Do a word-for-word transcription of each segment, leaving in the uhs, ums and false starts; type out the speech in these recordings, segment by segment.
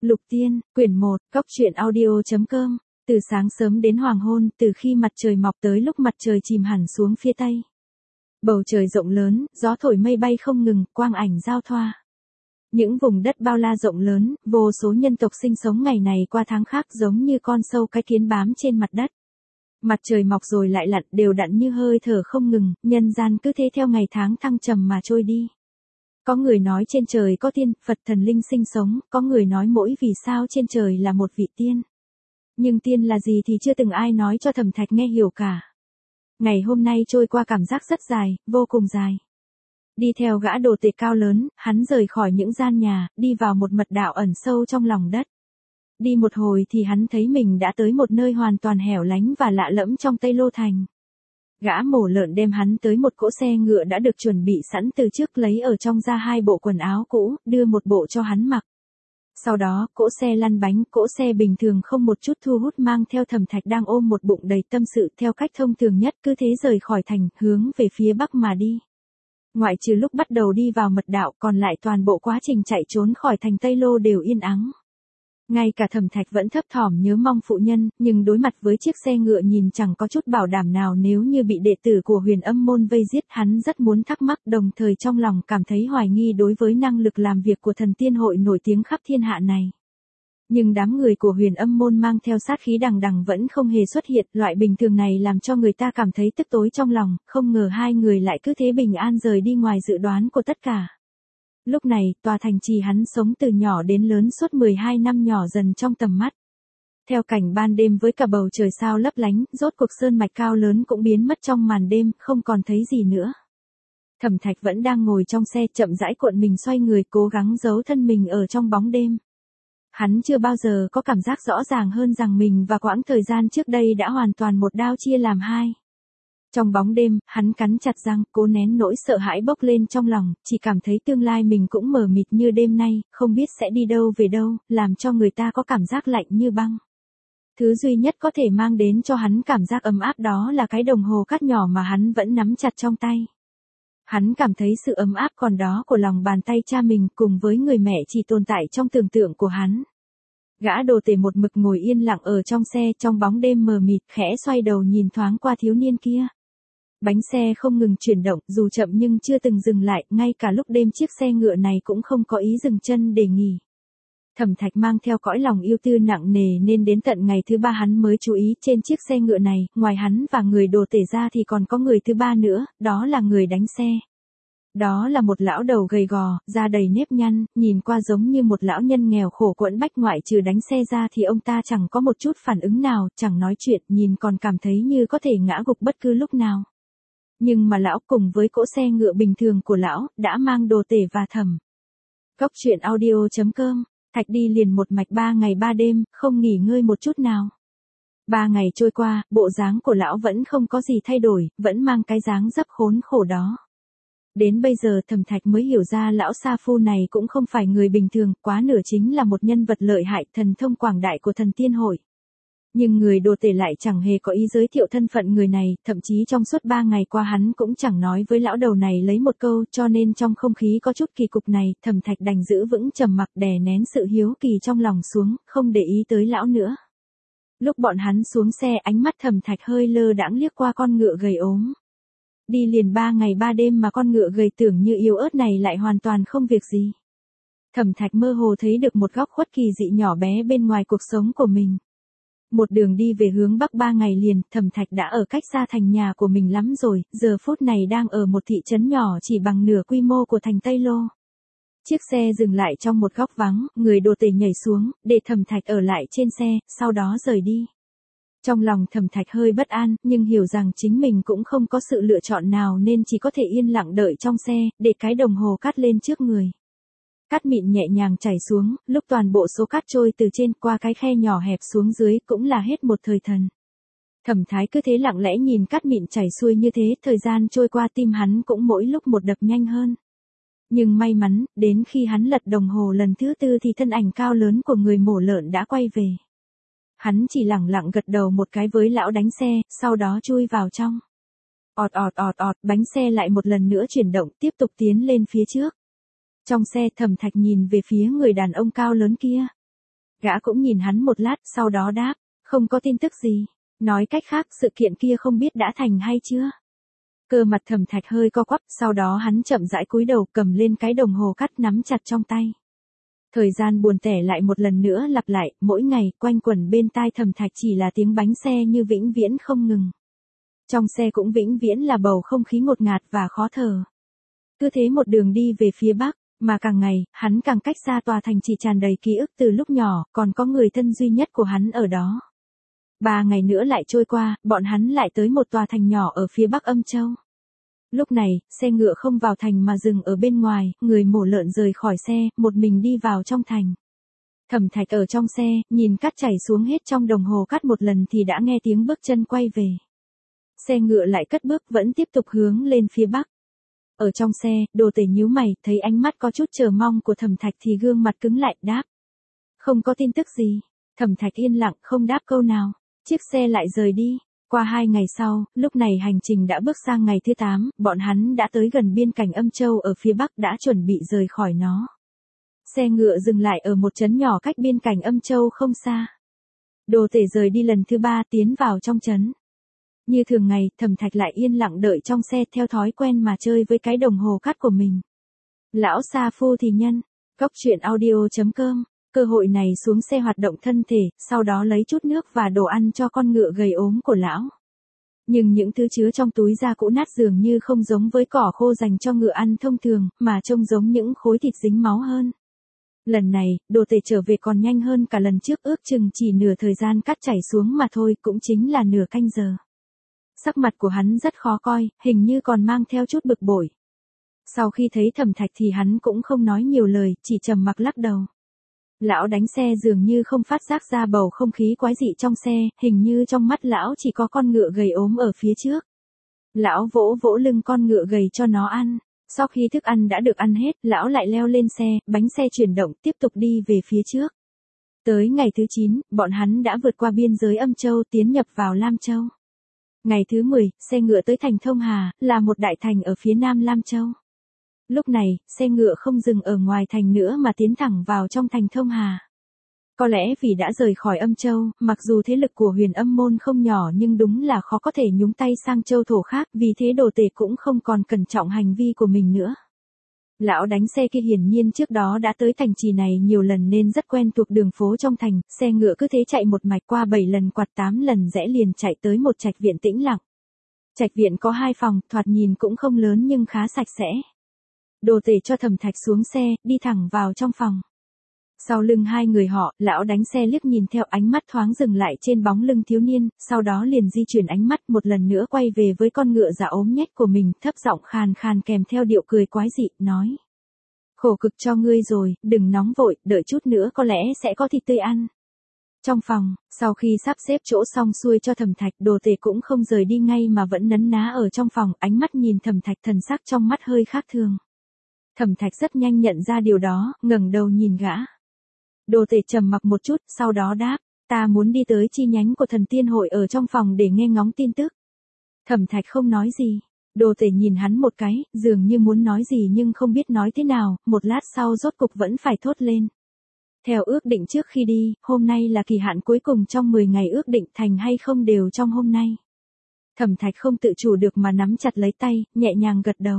Lục Tiên, quyển một, cốc truyện audio.com, từ sáng sớm đến hoàng hôn, từ khi mặt trời mọc tới lúc mặt trời chìm hẳn xuống phía tây. Bầu trời rộng lớn, gió thổi mây bay không ngừng, quang ảnh giao thoa. Những vùng đất bao la rộng lớn, vô số nhân tộc sinh sống ngày này qua tháng khác giống như con sâu cái kiến bám trên mặt đất. Mặt trời mọc rồi lại lặn đều đặn như hơi thở không ngừng, nhân gian cứ thế theo ngày tháng thăng trầm mà trôi đi. Có người nói trên trời có tiên, Phật thần linh sinh sống, có người nói mỗi vì sao trên trời là một vị tiên. Nhưng tiên là gì thì chưa từng ai nói cho Thẩm Thạch nghe hiểu cả. Ngày hôm nay trôi qua cảm giác rất dài, vô cùng dài. Đi theo gã đồ tể cao lớn, hắn rời khỏi những gian nhà, đi vào một mật đạo ẩn sâu trong lòng đất. Đi một hồi thì hắn thấy mình đã tới một nơi hoàn toàn hẻo lánh và lạ lẫm trong Tây Lô Thành. Gã mổ lợn đem hắn tới một cỗ xe ngựa đã được chuẩn bị sẵn từ trước, lấy ở trong ra hai bộ quần áo cũ, đưa một bộ cho hắn mặc. Sau đó, cỗ xe lăn bánh, cỗ xe bình thường không một chút thu hút mang theo Thẩm Thạch đang ôm một bụng đầy tâm sự theo cách thông thường nhất cứ thế rời khỏi thành, hướng về phía bắc mà đi. Ngoại trừ lúc bắt đầu đi vào mật đạo, còn lại toàn bộ quá trình chạy trốn khỏi thành Tây Lô đều yên ắng. Ngay cả Thẩm Thạch vẫn thấp thỏm nhớ mong phụ nhân, nhưng đối mặt với chiếc xe ngựa nhìn chẳng có chút bảo đảm nào nếu như bị đệ tử của Huyền Âm môn vây giết, hắn rất muốn thắc mắc, đồng thời trong lòng cảm thấy hoài nghi đối với năng lực làm việc của thần tiên hội nổi tiếng khắp thiên hạ này. Nhưng đám người của Huyền Âm môn mang theo sát khí đằng đằng vẫn không hề xuất hiện, loại bình thường này làm cho người ta cảm thấy tức tối trong lòng, không ngờ hai người lại cứ thế bình an rời đi ngoài dự đoán của tất cả. Lúc này, tòa thành trì hắn sống từ nhỏ đến lớn suốt mười hai năm nhỏ dần trong tầm mắt. Theo cảnh ban đêm với cả bầu trời sao lấp lánh, rốt cuộc sơn mạch cao lớn cũng biến mất trong màn đêm, không còn thấy gì nữa. Thẩm Thạch vẫn đang ngồi trong xe chậm rãi cuộn mình xoay người cố gắng giấu thân mình ở trong bóng đêm. Hắn chưa bao giờ có cảm giác rõ ràng hơn rằng mình và quãng thời gian trước đây đã hoàn toàn một đao chia làm hai. Trong bóng đêm, hắn cắn chặt răng, cố nén nỗi sợ hãi bốc lên trong lòng, chỉ cảm thấy tương lai mình cũng mờ mịt như đêm nay, không biết sẽ đi đâu về đâu, làm cho người ta có cảm giác lạnh như băng. Thứ duy nhất có thể mang đến cho hắn cảm giác ấm áp đó là cái đồng hồ cát nhỏ mà hắn vẫn nắm chặt trong tay. Hắn cảm thấy sự ấm áp còn đó của lòng bàn tay cha mình cùng với người mẹ chỉ tồn tại trong tưởng tượng của hắn. Gã đồ tể một mực ngồi yên lặng ở trong xe trong bóng đêm mờ mịt, khẽ xoay đầu nhìn thoáng qua thiếu niên kia. Bánh xe không ngừng chuyển động, dù chậm nhưng chưa từng dừng lại, ngay cả lúc đêm chiếc xe ngựa này cũng không có ý dừng chân để nghỉ. Thẩm Thạch mang theo cõi lòng yêu tư nặng nề nên đến tận ngày thứ ba hắn mới chú ý trên chiếc xe ngựa này, ngoài hắn và người đồ tể ra thì còn có người thứ ba nữa, đó là người đánh xe. Đó là một lão đầu gầy gò, da đầy nếp nhăn, nhìn qua giống như một lão nhân nghèo khổ quẫn bách, ngoại trừ đánh xe ra thì ông ta chẳng có một chút phản ứng nào, chẳng nói chuyện, nhìn còn cảm thấy như có thể ngã gục bất cứ lúc nào. Nhưng mà lão cùng với cỗ xe ngựa bình thường của lão, đã mang đồ tể và Thẩm. Cốc truyện audio.com, Thạch đi liền một mạch ba ngày ba đêm, không nghỉ ngơi một chút nào. Ba ngày trôi qua, bộ dáng của lão vẫn không có gì thay đổi, vẫn mang cái dáng dấp khốn khổ đó. Đến bây giờ Thẩm Thạch mới hiểu ra lão sa phu này cũng không phải người bình thường, quá nửa chính là một nhân vật lợi hại, thần thông quảng đại của thần tiên hội. Nhưng người đồ tể lại chẳng hề có ý giới thiệu thân phận người này, thậm chí trong suốt ba ngày qua hắn cũng chẳng nói với lão đầu này lấy một câu, cho nên trong không khí có chút kỳ cục này, Thẩm Thạch đành giữ vững trầm mặc đè nén sự hiếu kỳ trong lòng xuống, không để ý tới lão nữa. Lúc bọn hắn xuống xe, ánh mắt Thẩm Thạch hơi lơ đãng liếc qua con ngựa gầy ốm. Đi liền ba ngày ba đêm mà con ngựa gầy tưởng như yếu ớt này lại hoàn toàn không việc gì. Thẩm Thạch mơ hồ thấy được một góc khuất kỳ dị nhỏ bé bên ngoài cuộc sống của mình. Một đường đi về hướng bắc ba ngày liền, Thẩm Thạch đã ở cách xa thành nhà của mình lắm rồi, giờ phút này đang ở một thị trấn nhỏ chỉ bằng nửa quy mô của thành Tây Lô. Chiếc xe dừng lại trong một góc vắng, người đồ tể nhảy xuống, để Thẩm Thạch ở lại trên xe, sau đó rời đi. Trong lòng Thẩm Thạch hơi bất an, nhưng hiểu rằng chính mình cũng không có sự lựa chọn nào nên chỉ có thể yên lặng đợi trong xe, để cái đồng hồ cát lên trước người. Cát mịn nhẹ nhàng chảy xuống, lúc toàn bộ số cát trôi từ trên qua cái khe nhỏ hẹp xuống dưới cũng là hết một thời thần. Thẩm Thái cứ thế lặng lẽ nhìn cát mịn chảy xuôi như thế, thời gian trôi qua tim hắn cũng mỗi lúc một đập nhanh hơn. Nhưng may mắn, đến khi hắn lật đồng hồ lần thứ tư thì thân ảnh cao lớn của người mổ lợn đã quay về. Hắn chỉ lẳng lặng gật đầu một cái với lão đánh xe, sau đó chui vào trong. Ọt ọt ọt ọt, bánh xe lại một lần nữa chuyển động, tiếp tục tiến lên phía trước. Trong xe Thẩm Thạch nhìn về phía người đàn ông cao lớn kia. Gã cũng nhìn hắn một lát, sau đó đáp, không có tin tức gì. Nói cách khác, sự kiện kia không biết đã thành hay chưa. Cơ mặt Thẩm Thạch hơi co quắp, sau đó hắn chậm rãi cúi đầu cầm lên cái đồng hồ cắt nắm chặt trong tay. Thời gian buồn tẻ lại một lần nữa lặp lại, mỗi ngày, quanh quẩn bên tai Thẩm Thạch chỉ là tiếng bánh xe như vĩnh viễn không ngừng. Trong xe cũng vĩnh viễn là bầu không khí ngột ngạt và khó thở. Cứ thế một đường đi về phía bắc, mà càng ngày, hắn càng cách xa tòa thành chỉ tràn đầy ký ức từ lúc nhỏ, còn có người thân duy nhất của hắn ở đó. Ba ngày nữa lại trôi qua, bọn hắn lại tới một tòa thành nhỏ ở phía bắc Âm Châu. Lúc này, xe ngựa không vào thành mà dừng ở bên ngoài, người mổ lợn rời khỏi xe, một mình đi vào trong thành. Thẩm Thạch ở trong xe, nhìn cát chảy xuống hết trong đồng hồ cát một lần thì đã nghe tiếng bước chân quay về. Xe ngựa lại cất bước vẫn tiếp tục hướng lên phía bắc. Ở trong xe, Đồ Tể nhíu mày, thấy ánh mắt có chút chờ mong của Thẩm Thạch thì gương mặt cứng lại, đáp. Không có tin tức gì. Thẩm Thạch yên lặng, không đáp câu nào. Chiếc xe lại rời đi. Qua hai ngày sau, lúc này hành trình đã bước sang ngày thứ tám, bọn hắn đã tới gần biên cảnh Âm Châu ở phía bắc đã chuẩn bị rời khỏi nó. Xe ngựa dừng lại ở một trấn nhỏ cách biên cảnh Âm Châu không xa. Đồ Tể rời đi lần thứ ba tiến vào trong trấn. Như thường ngày, Thẩm Thạch lại yên lặng đợi trong xe theo thói quen mà chơi với cái đồng hồ cát của mình. Lão Sa Phu thì nhân, góc truyện audio chấm com. Cơ hội này xuống xe hoạt động thân thể, sau đó lấy chút nước và đồ ăn cho con ngựa gầy ốm của lão. Nhưng những thứ chứa trong túi da cũ nát dường như không giống với cỏ khô dành cho ngựa ăn thông thường, mà trông giống những khối thịt dính máu hơn. Lần này, Đồ Tể trở về còn nhanh hơn cả lần trước, ước chừng chỉ nửa thời gian cát chảy xuống mà thôi, cũng chính là nửa canh giờ. Sắc mặt của hắn rất khó coi, hình như còn mang theo chút bực bội. Sau khi thấy Thẩm Thạch thì hắn cũng không nói nhiều lời, chỉ trầm mặc lắc đầu. Lão đánh xe dường như không phát giác ra bầu không khí quái dị trong xe, hình như trong mắt lão chỉ có con ngựa gầy ốm ở phía trước. Lão vỗ vỗ lưng con ngựa gầy cho nó ăn. Sau khi thức ăn đã được ăn hết, lão lại leo lên xe, bánh xe chuyển động tiếp tục đi về phía trước. Tới ngày thứ chín, bọn hắn đã vượt qua biên giới Âm Châu tiến nhập vào Lam Châu. Ngày thứ mười, xe ngựa tới thành Thông Hà, là một đại thành ở phía nam Lam Châu. Lúc này, xe ngựa không dừng ở ngoài thành nữa mà tiến thẳng vào trong thành Thông Hà. Có lẽ vì đã rời khỏi Âm Châu, mặc dù thế lực của Huyền Âm môn không nhỏ nhưng đúng là khó có thể nhúng tay sang châu thổ khác, vì thế Đồ Tể cũng không còn cẩn trọng hành vi của mình nữa. Lão đánh xe kia hiển nhiên trước đó đã tới thành trì này nhiều lần nên rất quen thuộc đường phố trong thành, xe ngựa cứ thế chạy một mạch qua bảy lần quạt tám lần rẽ liền chạy tới một trạch viện tĩnh lặng. Trạch viện có hai phòng, thoạt nhìn cũng không lớn nhưng khá sạch sẽ. Đồ Tể cho Thẩm Thạch xuống xe, đi thẳng vào trong phòng. Sau lưng hai người họ, lão đánh xe liếc nhìn theo ánh mắt thoáng dừng lại trên bóng lưng thiếu niên, sau đó liền di chuyển ánh mắt một lần nữa quay về với con ngựa già ốm nhách của mình, thấp giọng khàn khàn kèm theo điệu cười quái dị, nói. Khổ cực cho ngươi rồi, đừng nóng vội, đợi chút nữa có lẽ sẽ có thịt tươi ăn. Trong phòng, sau khi sắp xếp chỗ xong xuôi cho Thẩm Thạch, Đồ Tể cũng không rời đi ngay mà vẫn nấn ná ở trong phòng, ánh mắt nhìn Thẩm Thạch, thần sắc trong mắt hơi khác thường. Thẩm Thạch rất nhanh nhận ra điều đó, ngẩng đầu nhìn gã. Đồ Tể trầm mặc một chút, sau đó đáp, ta muốn đi tới chi nhánh của Thần Tiên hội ở trong phòng để nghe ngóng tin tức. Thẩm Thạch không nói gì. Đồ Tể nhìn hắn một cái, dường như muốn nói gì nhưng không biết nói thế nào, một lát sau rốt cục vẫn phải thốt lên. Theo ước định trước khi đi, hôm nay là kỳ hạn cuối cùng trong mười ngày ước định, thành hay không đều trong hôm nay. Thẩm Thạch không tự chủ được mà nắm chặt lấy tay, nhẹ nhàng gật đầu.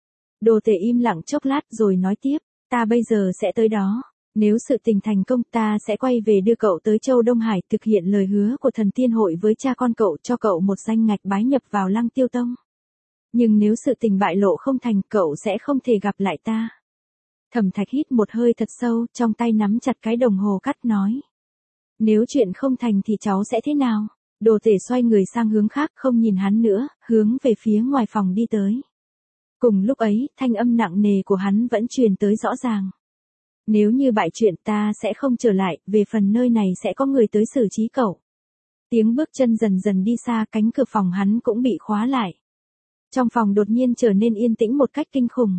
Đồ Tể im lặng chốc lát rồi nói tiếp, ta bây giờ sẽ tới đó. Nếu sự tình thành công ta sẽ quay về đưa cậu tới Châu Đông Hải, thực hiện lời hứa của Thần Tiên hội với cha con cậu, cho cậu một danh ngạch bái nhập vào Lăng Tiêu Tông. Nhưng nếu sự tình bại lộ không thành, cậu sẽ không thể gặp lại ta. Thẩm Thạch hít một hơi thật sâu, trong tay nắm chặt cái đồng hồ cắt nói. Nếu chuyện không thành thì cháu sẽ thế nào? Đồ Tể xoay người sang hướng khác, không nhìn hắn nữa, hướng về phía ngoài phòng đi tới. Cùng lúc ấy, thanh âm nặng nề của hắn vẫn truyền tới rõ ràng. Nếu như bại chuyện ta sẽ không trở lại, về phần nơi này sẽ có người tới xử trí cậu. Tiếng bước chân dần dần đi xa, cánh cửa phòng hắn cũng bị khóa lại. Trong phòng đột nhiên trở nên yên tĩnh một cách kinh khủng.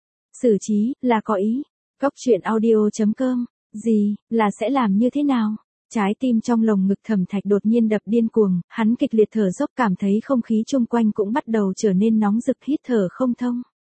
Xử trí, là có ý. Góc truyện audio chấm com. Gì, là sẽ làm như thế nào? Trái tim trong lồng ngực Thẩm Thạch đột nhiên đập điên cuồng, hắn kịch liệt thở dốc, cảm thấy không khí chung quanh cũng bắt đầu trở nên nóng rực, hít thở không thông.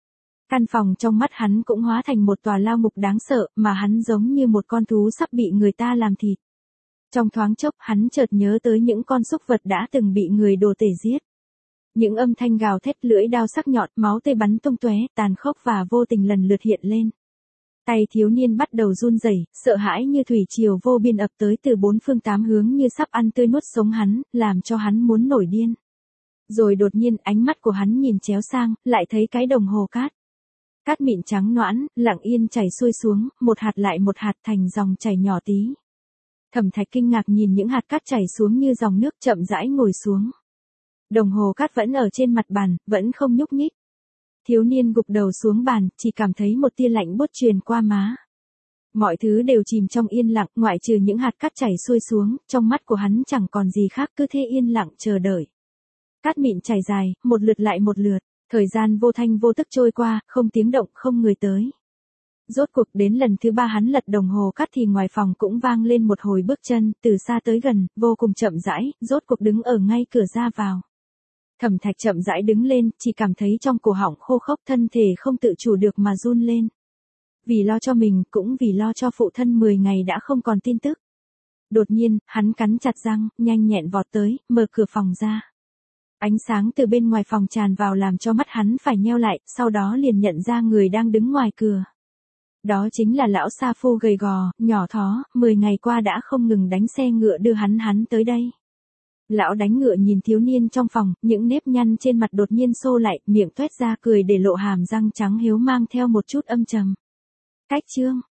Căn phòng trong mắt hắn cũng hóa thành một tòa lao ngục đáng sợ, mà hắn giống như một con thú sắp bị người ta làm thịt. Trong thoáng chốc, hắn chợt nhớ tới những con súc vật đã từng bị người đồ tể giết. Những âm thanh gào thét, lưỡi đao sắc nhọn, máu tươi bắn tung tóe, tàn khốc và vô tình lần lượt hiện lên. Tay thiếu niên bắt đầu run rẩy, sợ hãi như thủy triều vô biên ập tới từ bốn phương tám hướng như sắp ăn tươi nuốt sống hắn, làm cho hắn muốn nổi điên. Rồi đột nhiên ánh mắt của hắn nhìn chéo sang, lại thấy cái đồng hồ cát. Cát mịn trắng nõn, lặng yên chảy xuôi xuống, một hạt lại một hạt thành dòng chảy nhỏ tí. Thẩm Thạch kinh ngạc nhìn những hạt cát chảy xuống như dòng nước, chậm rãi ngồi xuống. Đồng hồ cát vẫn ở trên mặt bàn, vẫn không nhúc nhích. Thiếu niên gục đầu xuống bàn, chỉ cảm thấy một tia lạnh buốt truyền qua má. Mọi thứ đều chìm trong yên lặng, ngoại trừ những hạt cát chảy xuôi xuống, trong mắt của hắn chẳng còn gì khác, cứ thế yên lặng chờ đợi. Cát mịn chảy dài, một lượt lại một lượt, thời gian vô thanh vô tức trôi qua, không tiếng động, không người tới. Rốt cuộc đến lần thứ ba hắn lật đồng hồ cát thì ngoài phòng cũng vang lên một hồi bước chân, từ xa tới gần, vô cùng chậm rãi, rốt cuộc đứng ở ngay cửa ra vào. Thẩm Thạch chậm rãi đứng lên, chỉ cảm thấy trong cổ họng khô khốc, thân thể không tự chủ được mà run lên. Vì lo cho mình, cũng vì lo cho phụ thân mười ngày đã không còn tin tức. Đột nhiên, hắn cắn chặt răng, nhanh nhẹn vọt tới, mở cửa phòng ra. Ánh sáng từ bên ngoài phòng tràn vào làm cho mắt hắn phải nheo lại, sau đó liền nhận ra người đang đứng ngoài cửa. Đó chính là lão sa phu gầy gò, nhỏ thó, mười ngày qua đã không ngừng đánh xe ngựa đưa hắn hắn tới đây. Lão đánh ngựa nhìn thiếu niên trong phòng, những nếp nhăn trên mặt đột nhiên xô lại, miệng toét ra cười để lộ hàm răng trắng hiếu mang theo một chút âm trầm. Cách chương